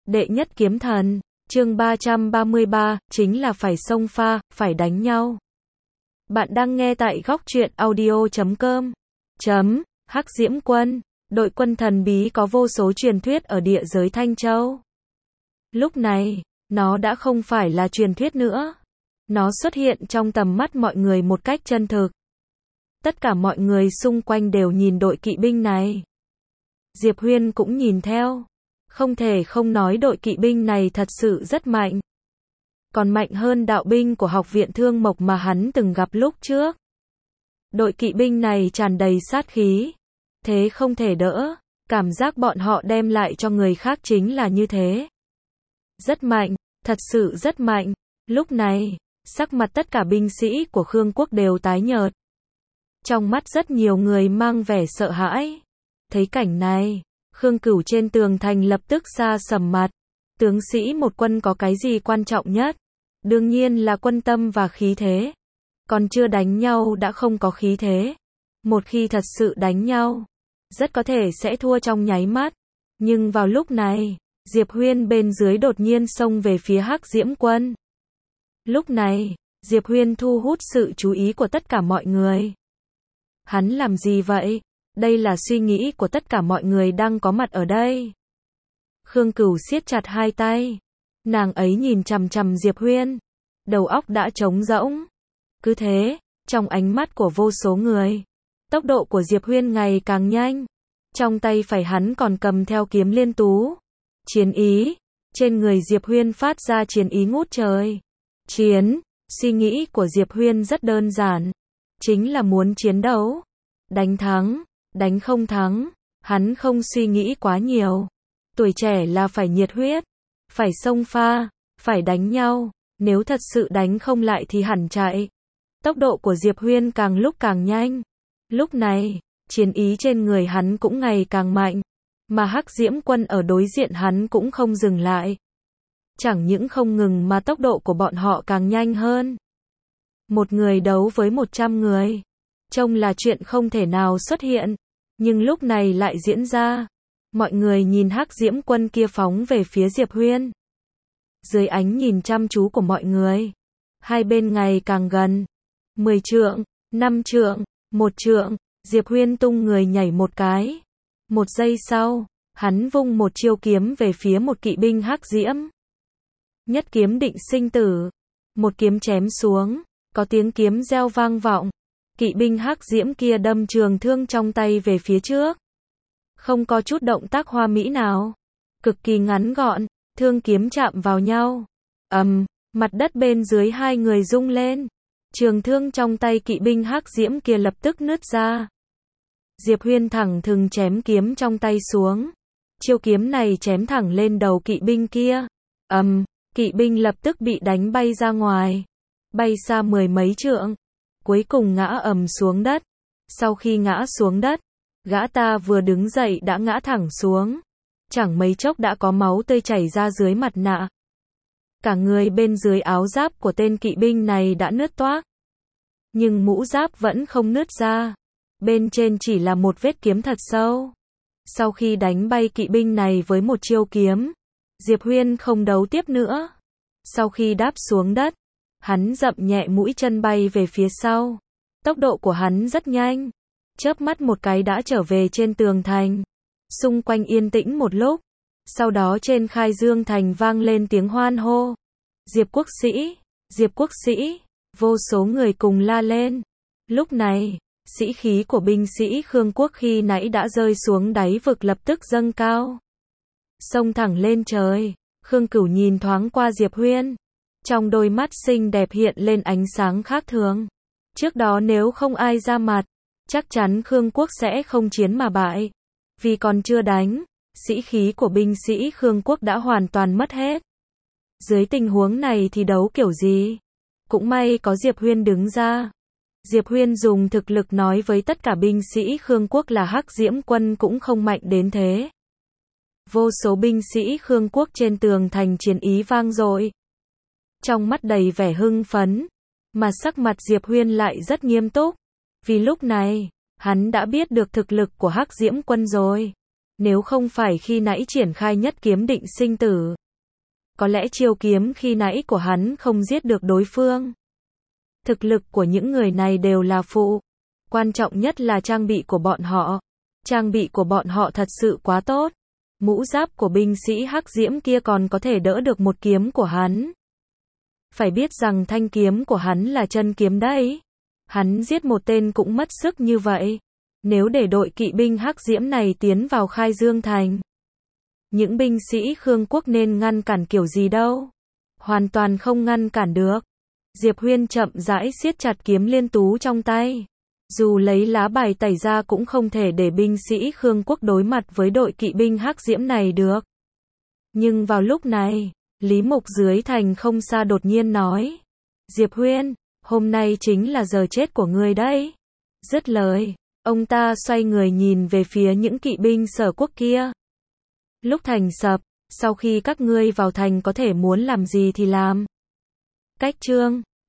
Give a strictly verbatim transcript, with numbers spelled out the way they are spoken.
Đệ nhất kiếm thần, chương ba trăm ba mươi ba, chính là phải xông pha, phải đánh nhau. Bạn đang nghe tại góc truyện audio chấm com. Chấm, Hắc Diễm Quân, đội quân thần bí có vô số truyền thuyết ở địa giới Thanh Châu. Lúc này, nó đã không phải là truyền thuyết nữa. Nó xuất hiện trong tầm mắt mọi người một cách chân thực. Tất cả mọi người xung quanh đều nhìn đội kỵ binh này. Diệp Huyên cũng nhìn theo. Không thể không nói đội kỵ binh này thật sự rất mạnh. Còn mạnh hơn đạo binh của học viện Thương Mộc mà hắn từng gặp lúc trước. Đội kỵ binh này tràn đầy sát khí. Thế không thể đỡ. Cảm giác bọn họ đem lại cho người khác chính là như thế. Rất mạnh, thật sự rất mạnh. Lúc này, sắc mặt tất cả binh sĩ của Khương quốc đều tái nhợt. Trong mắt rất nhiều người mang vẻ sợ hãi. Thấy cảnh này, Khương Cửu trên tường thành lập tức xa sầm mặt. Tướng sĩ một quân có cái gì quan trọng nhất? Đương nhiên là quân tâm và khí thế. Còn chưa đánh nhau đã không có khí thế. Một khi thật sự đánh nhau, rất có thể sẽ thua trong nháy mắt. Nhưng vào lúc này, Diệp Huyên bên dưới đột nhiên xông về phía Hắc Diễm Quân. Lúc này, Diệp Huyên thu hút sự chú ý của tất cả mọi người. Hắn làm gì vậy? Đây là suy nghĩ của tất cả mọi người đang có mặt ở đây. Khương Cửu siết chặt hai tay. Nàng ấy nhìn chằm chằm Diệp Huyên. Đầu óc đã trống rỗng. Cứ thế, trong ánh mắt của vô số người, tốc độ của Diệp Huyên ngày càng nhanh. Trong tay phải hắn còn cầm theo kiếm liên tú. Chiến ý. Trên người Diệp Huyên phát ra chiến ý ngút trời. Chiến. Suy nghĩ của Diệp Huyên rất đơn giản. Chính là muốn chiến đấu. Đánh thắng. Đánh không thắng. Hắn không suy nghĩ quá nhiều. Tuổi trẻ là phải nhiệt huyết. Phải xông pha. Phải đánh nhau. Nếu thật sự đánh không lại thì hẳn chạy. Tốc độ của Diệp Huyên càng lúc càng nhanh. Lúc này, chiến ý trên người hắn cũng ngày càng mạnh. Mà Hắc Diễm Quân ở đối diện hắn cũng không dừng lại. Chẳng những không ngừng mà tốc độ của bọn họ càng nhanh hơn. Một người đấu với một trăm người. Trông là chuyện không thể nào xuất hiện. Nhưng lúc này lại diễn ra. Mọi người nhìn Hắc Diễm Quân kia phóng về phía Diệp Huyên. Dưới ánh nhìn chăm chú của mọi người, hai bên ngày càng gần. Mười trượng, năm trượng, một trượng, Diệp Huyên tung người nhảy một cái. Một giây sau, hắn vung một chiêu kiếm về phía một kỵ binh Hắc Diễm. Nhất kiếm định sinh tử. Một kiếm chém xuống, có tiếng kiếm reo vang vọng. Kỵ binh Hắc Diễm kia đâm trường thương trong tay về phía trước. Không có chút động tác hoa mỹ nào. Cực kỳ ngắn gọn, thương kiếm chạm vào nhau. Ầm, um, mặt đất bên dưới hai người rung lên. Trường thương trong tay kỵ binh Hắc Diễm kia lập tức nứt ra. Diệp Huyên thẳng thừng chém kiếm trong tay xuống. Chiêu kiếm này chém thẳng lên đầu kỵ binh kia. Ầm, um, kỵ binh lập tức bị đánh bay ra ngoài. Bay xa mười mấy trượng. Cuối cùng ngã ầm xuống đất. Sau khi ngã xuống đất, gã ta vừa đứng dậy đã ngã thẳng xuống. Chẳng mấy chốc đã có máu tươi chảy ra dưới mặt nạ. Cả người bên dưới áo giáp của tên kỵ binh này đã nứt toác. Nhưng mũ giáp vẫn không nứt ra. Bên trên chỉ là một vết kiếm thật sâu. Sau khi đánh bay kỵ binh này với một chiêu kiếm, Diệp Huyên không đấu tiếp nữa. Sau khi đáp xuống đất, hắn dậm nhẹ mũi chân bay về phía sau. Tốc độ của hắn rất nhanh. Chớp mắt một cái đã trở về trên tường thành. Xung quanh yên tĩnh một lúc. Sau đó trên Khai Dương thành vang lên tiếng hoan hô. Diệp quốc sĩ, Diệp quốc sĩ. Vô số người cùng la lên. Lúc này, sĩ khí của binh sĩ Khương quốc khi nãy đã rơi xuống đáy vực lập tức dâng cao. Xông thẳng lên trời. Khương Cửu nhìn thoáng qua Diệp Huyên. Trong đôi mắt xinh đẹp hiện lên ánh sáng khác thường. Trước đó nếu không ai ra mặt, chắc chắn Khương quốc sẽ không chiến mà bại. Vì còn chưa đánh, sĩ khí của binh sĩ Khương quốc đã hoàn toàn mất hết. Dưới tình huống này thì đấu kiểu gì? Cũng may có Diệp Huyên đứng ra. Diệp Huyên dùng thực lực nói với tất cả binh sĩ Khương quốc là Hắc Diễm Quân cũng không mạnh đến thế. Vô số binh sĩ Khương quốc trên tường thành chiến ý vang dội. Trong mắt đầy vẻ hưng phấn, mà sắc mặt Diệp Huyên lại rất nghiêm túc. Vì lúc này, hắn đã biết được thực lực của Hắc Diễm Quân rồi. Nếu không phải khi nãy triển khai nhất kiếm định sinh tử, có lẽ chiêu kiếm khi nãy của hắn không giết được đối phương. Thực lực của những người này đều là phụ. Quan trọng nhất là trang bị của bọn họ. Trang bị của bọn họ thật sự quá tốt. Mũ giáp của binh sĩ hắc diễm kia còn có thể đỡ được một kiếm của hắn. Phải biết rằng thanh kiếm của hắn là chân kiếm đấy. Hắn giết một tên cũng mất sức như vậy. Nếu để đội kỵ binh hắc diễm này tiến vào Khai Dương Thành, những binh sĩ Khương quốc nên ngăn cản kiểu gì đâu. Hoàn toàn không ngăn cản được. Diệp Huyên chậm rãi siết chặt kiếm liên tú trong tay. Dù lấy lá bài tẩy ra cũng không thể để binh sĩ Khương quốc đối mặt với đội kỵ binh hắc diễm này được. Nhưng vào lúc này, Lý Mục dưới thành không xa đột nhiên nói. Diệp Huyên, hôm nay chính là giờ chết của ngươi đấy. Dứt lời, ông ta xoay người nhìn về phía những kỵ binh Sở quốc kia. Lúc thành sập, sau khi các ngươi vào thành có thể muốn làm gì thì làm. Cách chương